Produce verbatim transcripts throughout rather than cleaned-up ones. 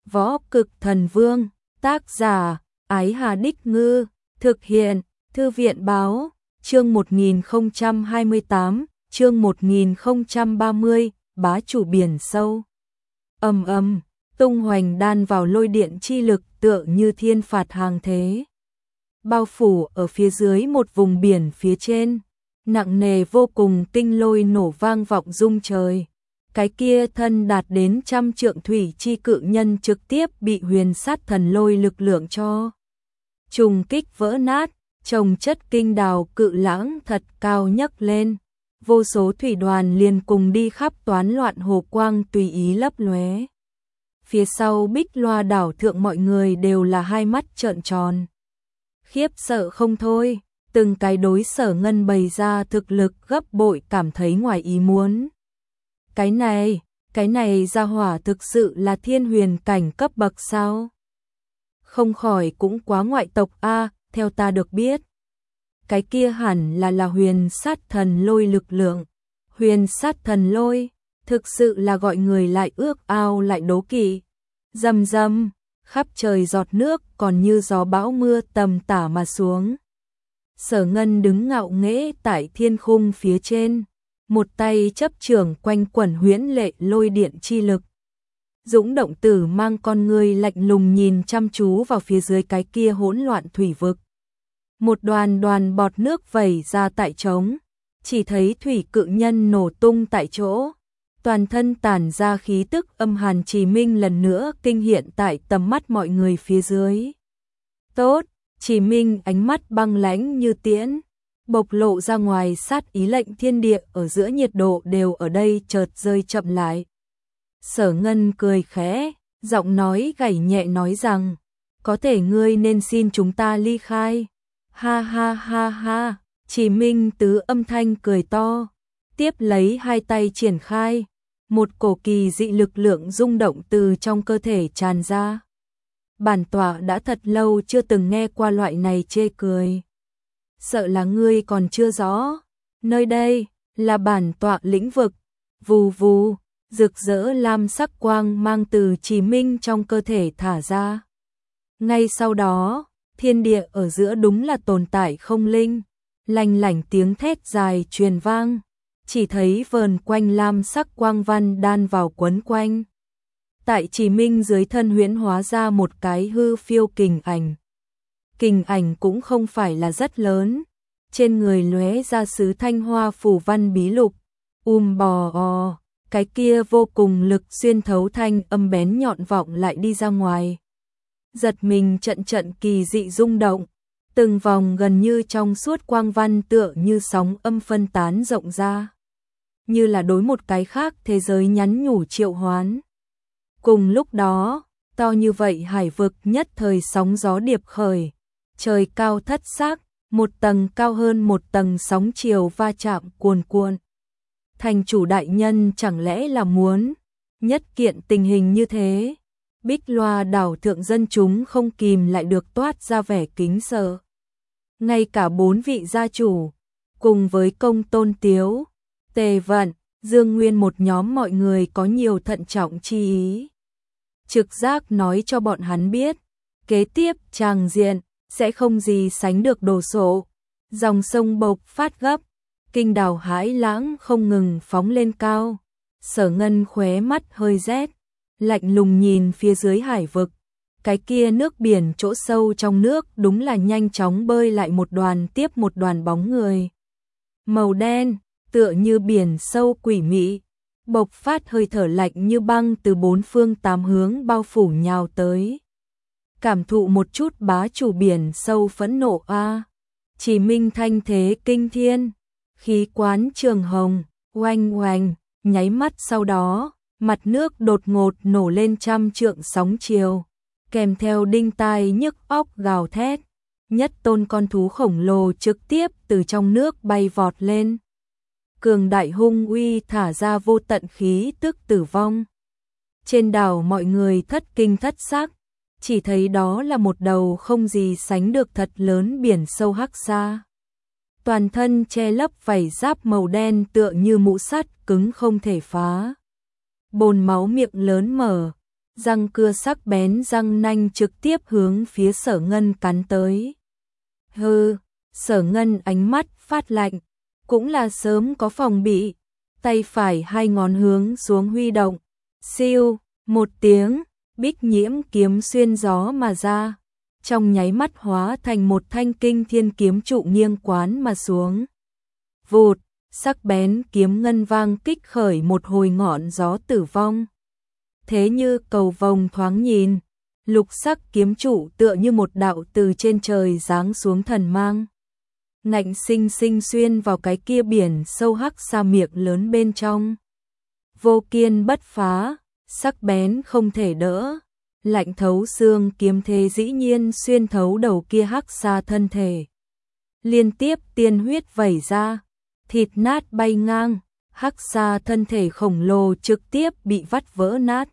Võ Cực Thần Vương, tác giả, Ái Hà Đích Ngư, thực hiện, Thư viện Báo, chương một nghìn không trăm hai mươi tám, chương một nghìn không trăm ba mươi, bá chủ biển sâu. Ầm ầm, tung hoành đan vào lôi điện chi lực tựa như thiên phạt hàng thế. Bao phủ ở phía dưới một vùng biển phía trên, nặng nề vô cùng, tinh lôi nổ vang vọng rung trời. Cái kia thân đạt đến trăm trượng thủy chi cự nhân trực tiếp bị huyền sát thần lôi lực lượng cho trùng kích vỡ nát, chồng chất kinh đào cự lãng thật cao nhấc lên. Vô số thủy đoàn liền cùng đi khắp toán loạn hồ quang tùy ý lấp lóe. Phía sau Bích Loa đảo thượng mọi người đều là hai mắt trợn tròn. Khiếp sợ không thôi, từng cái đối Sở Ngân bày ra thực lực gấp bội cảm thấy ngoài ý muốn. Cái này, cái này ra hỏa thực sự là thiên huyền cảnh cấp bậc sao? Không khỏi cũng quá ngoại tộc a, theo ta được biết. Cái kia hẳn là là huyền sát thần lôi lực lượng. Huyền sát thần lôi, thực sự là gọi người lại ước ao lại đố kỵ. Rầm rầm, khắp trời giọt nước còn như gió bão mưa tầm tả mà xuống. Sở Ngân đứng ngạo nghễ tại thiên khung phía trên, một tay chấp trường quanh quẩn huyễn lệ lôi điện chi lực. Dũng động tử mang con người lạnh lùng nhìn chăm chú vào phía dưới cái kia hỗn loạn thủy vực. Một đoàn đoàn bọt nước vẩy ra tại trống, chỉ thấy thủy cự nhân nổ tung tại chỗ. Toàn thân tản ra khí tức âm hàn, Chí Minh lần nữa kinh hiện tại tầm mắt mọi người phía dưới. Tốt, Chí Minh ánh mắt băng lãnh như tiễn, bộc lộ ra ngoài sát ý, lệnh thiên địa ở giữa nhiệt độ đều ở đây chợt rơi chậm lại. Sở Ngân cười khẽ, giọng nói gảy nhẹ nói rằng, có thể ngươi nên xin chúng ta ly khai. Ha ha ha ha, Chí Minh tứ âm thanh cười to, tiếp lấy hai tay triển khai, một cổ kỳ dị lực lượng rung động từ trong cơ thể tràn ra. Bản tọa đã thật lâu chưa từng nghe qua loại này chê cười. Sợ là ngươi còn chưa rõ, nơi đây là bản tọa lĩnh vực. Vù vù, rực rỡ lam sắc quang mang từ Chí Minh trong cơ thể thả ra. Ngay sau đó, thiên địa ở giữa đúng là tồn tại không linh, lanh lảnh tiếng thét dài truyền vang, chỉ thấy vờn quanh lam sắc quang văn đan vào quấn quanh. Tại Chí Minh dưới thân huyễn hóa ra một cái hư phiêu kình ảnh. Kình ảnh cũng không phải là rất lớn, trên người lóe ra sứ thanh hoa phủ văn bí lục. Um bò o, cái kia vô cùng lực xuyên thấu thanh âm bén nhọn vọng lại đi ra ngoài. Giật mình trận trận kỳ dị rung động, từng vòng gần như trong suốt quang văn tựa như sóng âm phân tán rộng ra, như là đối một cái khác thế giới nhắn nhủ triệu hoán. Cùng lúc đó, to như vậy hải vực nhất thời sóng gió điệp khởi, trời cao thất xác, một tầng cao hơn một tầng sóng chiều va chạm cuồn cuộn. Thành chủ đại nhân chẳng lẽ là muốn nhất kiện tình hình như thế? Bích Loa đảo thượng dân chúng không kìm lại được toát ra vẻ kính sợ. Ngay cả bốn vị gia chủ, cùng với Công Tôn Tiếu, Tề Vận, Dương Nguyên một nhóm mọi người có nhiều thận trọng chi ý. Trực giác nói cho bọn hắn biết, kế tiếp tràng diện sẽ không gì sánh được đồ sộ. Dòng sông bộc phát gấp, kinh đào hãi lãng không ngừng phóng lên cao. Sở Ngân khóe mắt hơi rét, lạnh lùng nhìn phía dưới hải vực. Cái kia nước biển chỗ sâu trong nước đúng là nhanh chóng bơi lại một đoàn tiếp một đoàn bóng người. Màu đen, tựa như biển sâu quỷ mị, bộc phát hơi thở lạnh như băng từ bốn phương tám hướng bao phủ nhào tới. Cảm thụ một chút bá chủ biển sâu phẫn nộ a. Chí Minh thanh thế kinh thiên, khí quán trường hồng, oanh oanh, nháy mắt sau đó, mặt nước đột ngột nổ lên trăm trượng sóng chiều, kèm theo đinh tai nhức óc gào thét. Nhất tôn con thú khổng lồ trực tiếp từ trong nước bay vọt lên. Cường đại hung uy thả ra vô tận khí tức tử vong. Trên đảo mọi người thất kinh thất xác, chỉ thấy đó là một đầu không gì sánh được thật lớn biển sâu hắc xa. Toàn thân che lấp vảy giáp màu đen tựa như mũ sắt cứng không thể phá. Bồn máu miệng lớn mở, răng cưa sắc bén răng nanh trực tiếp hướng phía Sở Ngân cắn tới. Hừ, Sở Ngân ánh mắt phát lạnh, cũng là sớm có phòng bị, tay phải hai ngón hướng xuống huy động, siêu, một tiếng, bích nhiễm kiếm xuyên gió mà ra, trong nháy mắt hóa thành một thanh kinh thiên kiếm trụ nghiêng quán mà xuống. Vụt, sắc bén kiếm ngân vang kích khởi một hồi ngọn gió tử vong. Thế như cầu vồng thoáng nhìn, lục sắc kiếm trụ tựa như một đạo từ trên trời giáng xuống thần mang. Ngạnh sinh sinh xuyên vào cái kia biển sâu hắc sa miệng lớn bên trong. Vô kiên bất phá, sắc bén không thể đỡ, lạnh thấu xương kiếm thế dĩ nhiên xuyên thấu đầu kia hắc sa thân thể. Liên tiếp tiên huyết vẩy ra, thịt nát bay ngang, hắc sa thân thể khổng lồ trực tiếp bị vắt vỡ nát.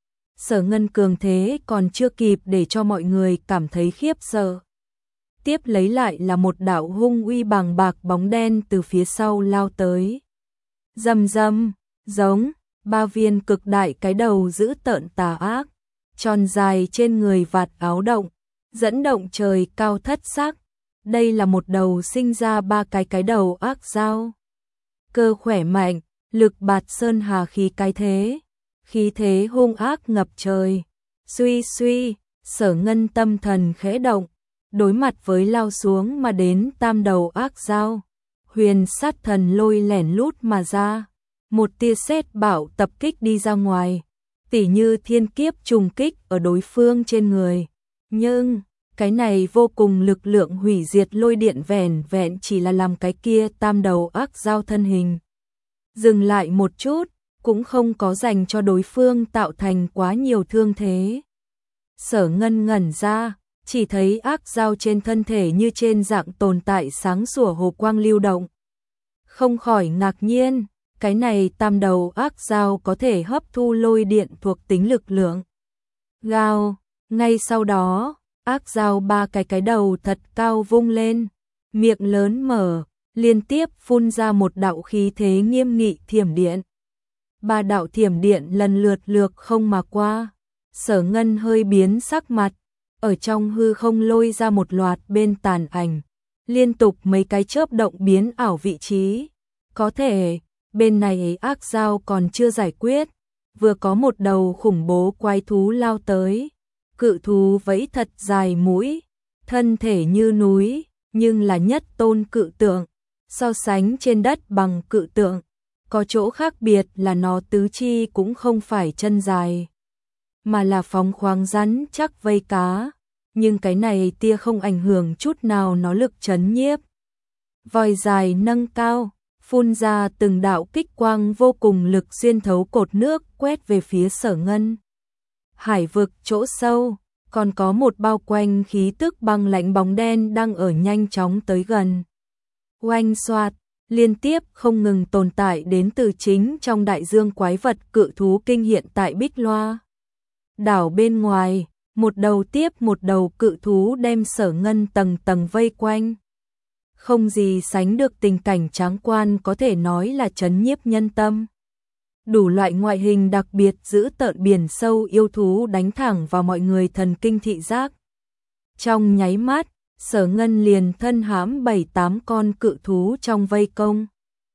Sở Ngân cường thế còn chưa kịp để cho mọi người cảm thấy khiếp sợ. Tiếp lấy lại là một đạo hung uy bàng bạc bóng đen từ phía sau lao tới. Rầm rầm, giống, ba viên cực đại cái đầu dữ tợn tà ác, tròn dài trên người vạt áo động, dẫn động trời cao thất sắc. Đây là một đầu sinh ra ba cái cái đầu ác dao. Cơ khỏe mạnh, lực bạt sơn hà khí cái thế, khí thế hung ác ngập trời. Suy suy, Sở Ngân tâm thần khẽ động, đối mặt với lao xuống mà đến tam đầu ác dao, huyền sát thần lôi lẻn lút mà ra, một tia sét bạo tập kích đi ra ngoài, tỉ như thiên kiếp trùng kích ở đối phương trên người. Nhưng cái này vô cùng lực lượng hủy diệt lôi điện vẻn vẹn chỉ là làm cái kia tam đầu ác dao thân hình dừng lại một chút, cũng không có dành cho đối phương tạo thành quá nhiều thương thế. Sở Ngân ngẩn ra, chỉ thấy ác dao trên thân thể như trên dạng tồn tại sáng sủa hồ quang lưu động. Không khỏi ngạc nhiên, cái này tam đầu ác dao có thể hấp thu lôi điện thuộc tính lực lượng. Gào, ngay sau đó, ác dao ba cái cái đầu thật cao vung lên, miệng lớn mở, liên tiếp phun ra một đạo khí thế nghiêm nghị thiểm điện. Ba đạo thiểm điện lần lượt lược không mà qua. Sở Ngân hơi biến sắc mặt, ở trong hư không lôi ra một loạt bên tàn ảnh, liên tục mấy cái chớp động biến ảo vị trí. Có thể, bên này ác dao còn chưa giải quyết, vừa có một đầu khủng bố quái thú lao tới. Cự thú vẫy thật dài mũi, thân thể như núi, nhưng là nhất tôn cự tượng, so sánh trên đất bằng cự tượng. Có chỗ khác biệt là nó tứ chi cũng không phải chân dài, mà là phóng khoáng rắn chắc vây cá, nhưng cái này tia không ảnh hưởng chút nào nó lực chấn nhiếp. Vòi dài nâng cao, phun ra từng đạo kích quang vô cùng lực xuyên thấu cột nước quét về phía Sở Ngân. Hải vực chỗ sâu, còn có một bao quanh khí tức băng lãnh bóng đen đang ở nhanh chóng tới gần. Oanh xoạt, liên tiếp không ngừng tồn tại đến từ chính trong đại dương quái vật cự thú kinh hiện tại Bích Loa. Đảo bên ngoài, một đầu tiếp một đầu cự thú đem Sở Ngân tầng tầng vây quanh. Không gì sánh được tình cảnh tráng quan, có thể nói là chấn nhiếp nhân tâm. Đủ loại ngoại hình đặc biệt dữ tợn biển sâu yêu thú đánh thẳng vào mọi người thần kinh thị giác. Trong nháy mắt, Sở Ngân liền thân hãm bảy tám con cự thú trong vây công.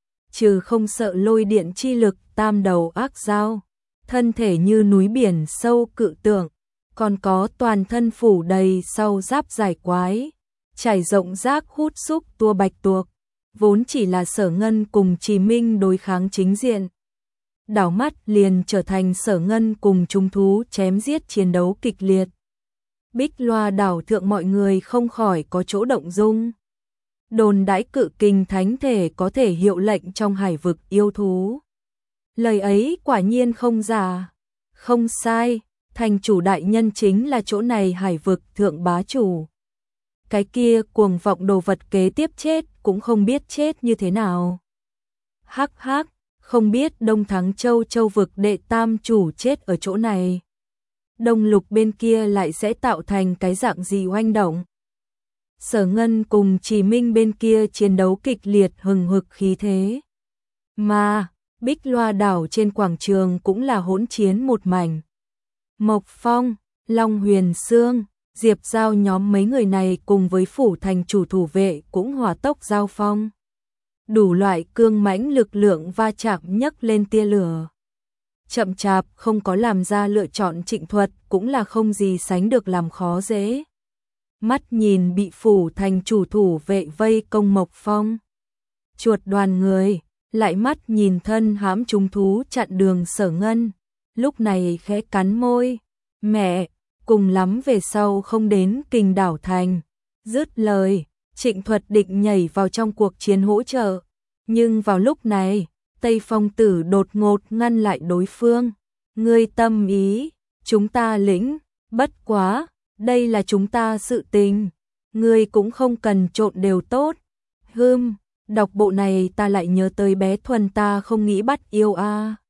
Trừ không sợ lôi điện chi lực tam đầu ác dao, thân thể như núi biển sâu cự tượng, còn có toàn thân phủ đầy sau giáp giải quái, trải rộng rác hút xúc tua bạch tuộc, vốn chỉ là Sở Ngân cùng Trì Minh đối kháng chính diện. Đảo mắt liền trở thành Sở Ngân cùng chúng thú chém giết chiến đấu kịch liệt. Bích Loa đảo thượng mọi người không khỏi có chỗ động dung. Đồn đãi cự kình thánh thể có thể hiệu lệnh trong hải vực yêu thú. Lời ấy quả nhiên không giả. Không sai, thành chủ đại nhân chính là chỗ này hải vực thượng bá chủ. Cái kia cuồng vọng đồ vật kế tiếp chết cũng không biết chết như thế nào. Hắc hắc, không biết Đông Thắng Châu châu vực đệ tam chủ chết ở chỗ này. Đông Lục bên kia lại sẽ tạo thành cái dạng gì oanh động. Sở Ngân cùng Trì Minh bên kia chiến đấu kịch liệt hừng hực khí thế. Mà, Bích Loa đảo trên quảng trường cũng là hỗn chiến một mảnh. Mộc Phong, Long Huyền Sương, Diệp Giao nhóm mấy người này cùng với phủ thành chủ thủ vệ cũng hỏa tốc giao phong. Đủ loại cương mãnh lực lượng va chạm nhấc lên tia lửa. Chậm chạp không có làm ra lựa chọn Trịnh Thuật cũng là không gì sánh được làm khó dễ. Mắt nhìn bị phủ thành chủ thủ vệ vây công Mộc Phong. Chuột đoàn người, lại mắt nhìn thân hãm trùng thú chặn đường Sở Ngân. Lúc này khẽ cắn môi. Mẹ, cùng lắm về sau không đến Kình Đảo Thành. Dứt lời, Trịnh Thuật định nhảy vào trong cuộc chiến hỗ trợ. Nhưng vào lúc này, Tây Phong Tử đột ngột ngăn lại đối phương. Ngươi tâm ý, chúng ta lĩnh, bất quá, đây là chúng ta sự tình. Ngươi cũng không cần trộn đều tốt. Hừm, đọc bộ này ta lại nhớ tới bé Thuần ta không nghĩ bắt yêu a. À.